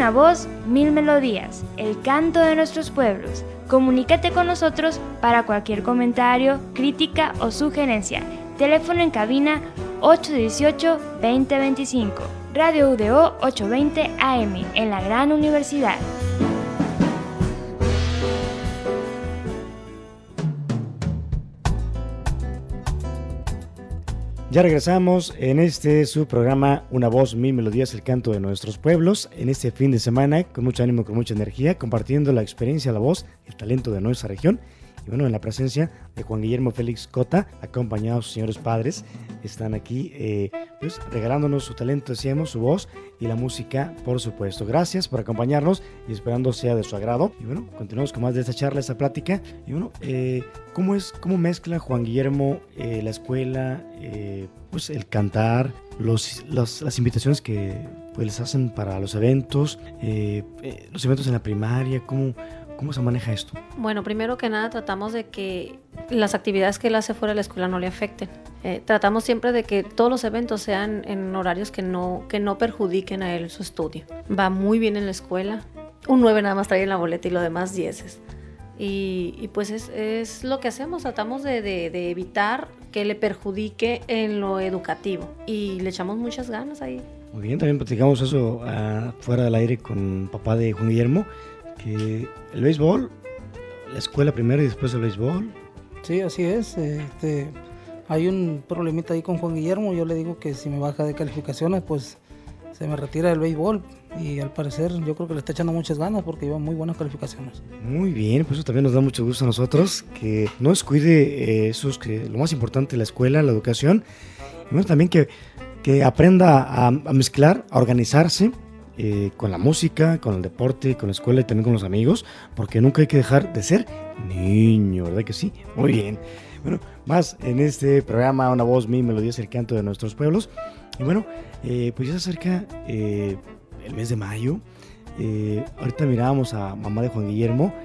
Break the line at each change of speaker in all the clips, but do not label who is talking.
Una voz, mil melodías, el canto de nuestros pueblos. Comunícate con nosotros para cualquier comentario, crítica o sugerencia. Teléfono en cabina 818-2025. Radio UDO 820 AM en la Gran Universidad.
Ya regresamos en su programa Una voz, mil melodías, el canto de nuestros pueblos, en este fin de semana, con mucho ánimo, con mucha energía, compartiendo la experiencia, la voz, el talento de nuestra región. Y bueno, en la presencia de Juan Guillermo Félix Cota, acompañados de sus señores padres, están aquí pues regalándonos su talento, decíamos, su voz y la música, por supuesto. Gracias por acompañarnos y esperando sea de su agrado. Y bueno, continuamos con más de esta charla, esta plática. Y bueno, ¿cómo mezcla Juan Guillermo la escuela, pues el cantar, las invitaciones que pues les hacen para los eventos en la primaria? ¿Cómo se maneja esto?
Bueno, primero que nada tratamos de que las actividades que él hace fuera de la escuela no le afecten. Tratamos siempre de que todos los eventos sean en horarios que no perjudiquen a él su estudio. Va muy bien en la escuela, un 9 nada más trae en la boleta y lo demás 10. Y pues es lo que hacemos, tratamos de evitar que le perjudique en lo educativo y le echamos muchas ganas ahí.
Muy bien, también platicamos eso fuera del aire con papá de Juan Guillermo, que el béisbol, la escuela primero y después el béisbol.
Sí, así es. Hay un problemita ahí con Juan Guillermo. Yo le digo que si me baja de calificaciones, pues se me retira del béisbol. Y al parecer yo creo que le está echando muchas ganas porque lleva muy buenas calificaciones.
Muy bien, pues eso también nos da mucho gusto a nosotros, que no descuide lo más importante, la escuela, la educación. Y bueno, también que aprenda a mezclar, a organizarse, con la música, con el deporte, con la escuela y también con los amigos, porque nunca hay que dejar de ser niño, ¿verdad que sí? Muy bien. Bueno, más en este programa Una voz, mil melodías, el canto de nuestros pueblos. Y bueno, pues ya se acerca el mes de mayo. Ahorita mirábamos a mamá de Juan Guillermo,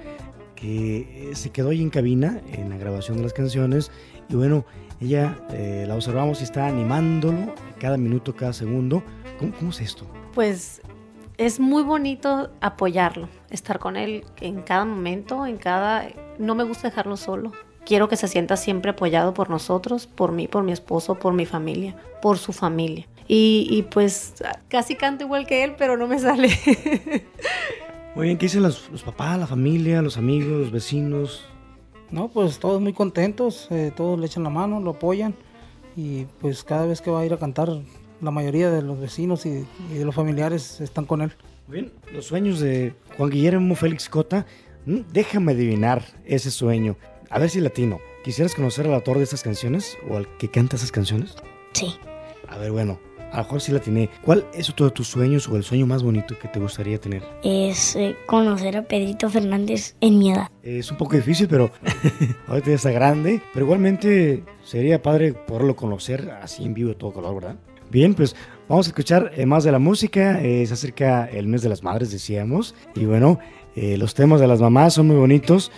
que se quedó ahí en cabina en la grabación de las canciones. Y bueno, ella la observamos y está animándolo cada minuto, cada segundo. ¿Cómo es esto?
Pues es muy bonito apoyarlo, estar con él en cada momento, no me gusta dejarlo solo. Quiero que se sienta siempre apoyado por nosotros, por mí, por mi esposo, por mi familia, por su familia. Y pues casi canto igual que él, pero no me sale.
Muy bien, ¿qué dicen los papás, la familia, los amigos, los vecinos?
No, pues todos muy contentos, todos le echan la mano, lo apoyan. Y pues cada vez que va a ir a cantar, la mayoría de los vecinos y de los familiares están con él.
Muy bien, los sueños de Juan Guillermo Félix Cota, déjame adivinar ese sueño. A ver si latino. ¿Quisieras conocer al autor de estas canciones o al que canta esas canciones?
Sí.
A ver, bueno, a lo mejor sí latiné. ¿Cuál es uno de tus sueños o el sueño más bonito que te gustaría tener?
Es conocer a Pedrito Fernández en mi edad.
Es un poco difícil, pero ahorita ya está grande. Pero igualmente sería padre poderlo conocer así en vivo de todo color, ¿verdad? Bien, pues vamos a escuchar más de la música. Se acerca el mes de las madres, decíamos. Y bueno, los temas de las mamás son muy bonitos.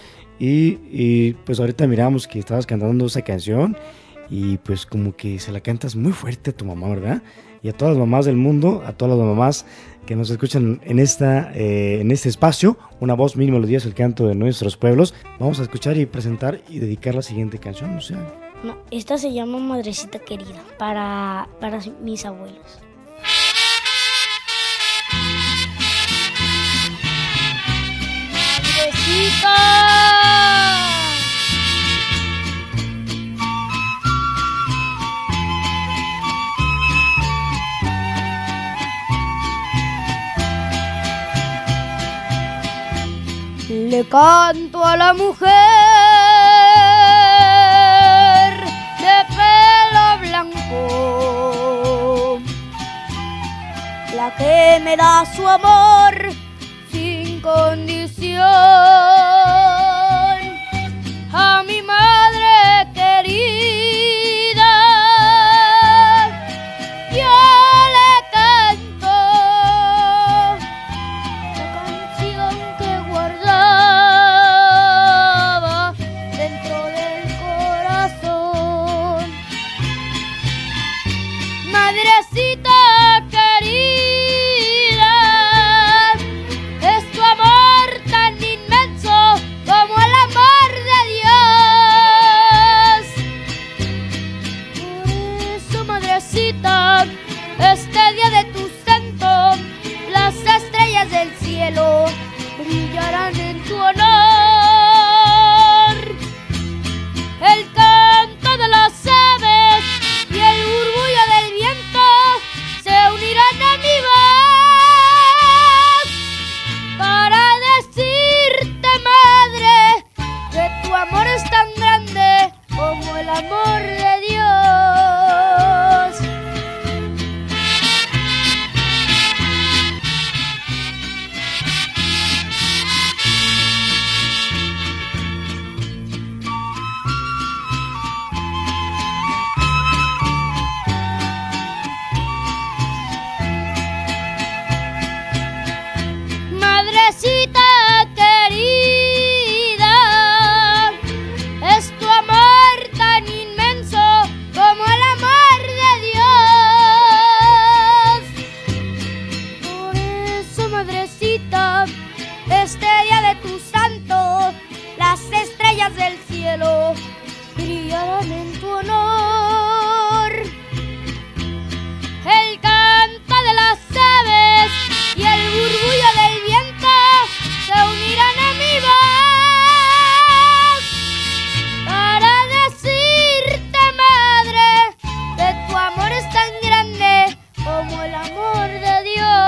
Y pues ahorita miramos que estabas cantando esa canción. Y pues como que se la cantas muy fuerte a tu mamá, ¿verdad? Y a todas las mamás del mundo, a todas las mamás que nos escuchan en este espacio, Una voz, mil melodías, el canto de nuestros pueblos. Vamos a escuchar y presentar y dedicar la siguiente canción, o sea...
No, esta se llama Madrecita Querida, para mis abuelos.
¡Madrecita! Le canto a la mujer de pelo blanco, la que me da su amor sin condición, a mi madre querida. Yo le canto la canción que guardaba dentro del corazón. Madrecita querida,
madrecita, este día de tu santo, las estrellas del cielo brillarán en tu honor. El canto de las aves y el murmullo del viento se unirán a mi voz para decirte, madre, que tu amor es tan grande como el amor de Dios. Madrecita querida, es tu amor tan inmenso como el amor de Dios. Por eso, madrecita, este día de tu santo, las estrellas del cielo brillarán en tu honor. El canto de las aves y el murmullo del viento se unirán a mi voz para decirte, madre, que tu amor es tan grande como el amor de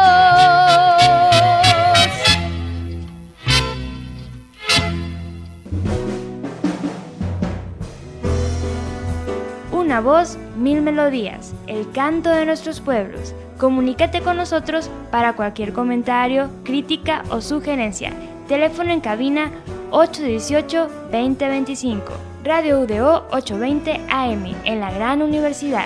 Dios.
Una voz, mil melodías, el canto de nuestros pueblos. Comunícate con nosotros para cualquier comentario, crítica o sugerencia. Teléfono en cabina 818-2025. Radio UDO 820 AM en la Gran Universidad.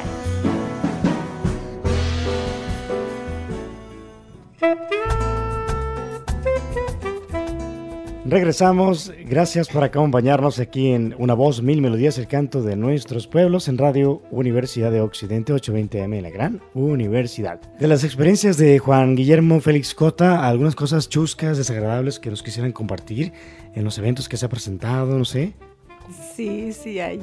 Regresamos, gracias por acompañarnos aquí en Una Voz, Mil Melodías, el canto de nuestros pueblos en Radio Universidad de Occidente 820 AM en la Gran Universidad. De las experiencias de Juan Guillermo Félix Cota, algunas cosas chuscas, desagradables que nos quisieran compartir en los eventos que se ha presentado, no sé.
Sí hay.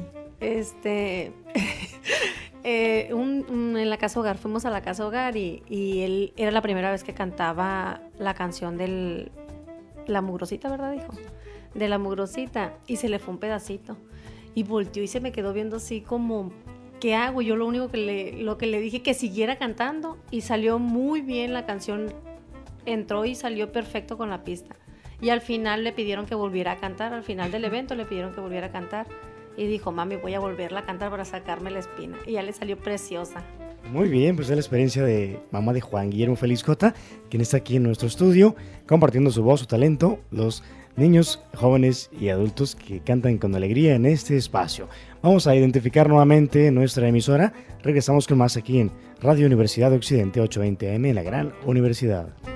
En la Casa Hogar, fuimos a la Casa Hogar y él era la primera vez que cantaba la canción del... La mugrosita, ¿verdad? Dijo. De la mugrosita. Y se le fue un pedacito. Y volteó y se me quedó viendo así como, ¿qué hago? Yo lo único lo que le dije, que siguiera cantando. Y salió muy bien la canción. Entró y salió perfecto con la pista. Y al final le pidieron que volviera a cantar. Al final del evento le pidieron que volviera a cantar. Y dijo, mami, voy a volverla a cantar para sacarme la espina. Y ya le salió preciosa.
Muy bien, pues es la experiencia de mamá de Juan Guillermo Félix Cota, quien está aquí en nuestro estudio, compartiendo su voz, su talento, los niños, jóvenes y adultos que cantan con alegría en este espacio. Vamos a identificar nuevamente nuestra emisora. Regresamos con más aquí en Radio Universidad de Occidente 820 AM en la Gran Universidad.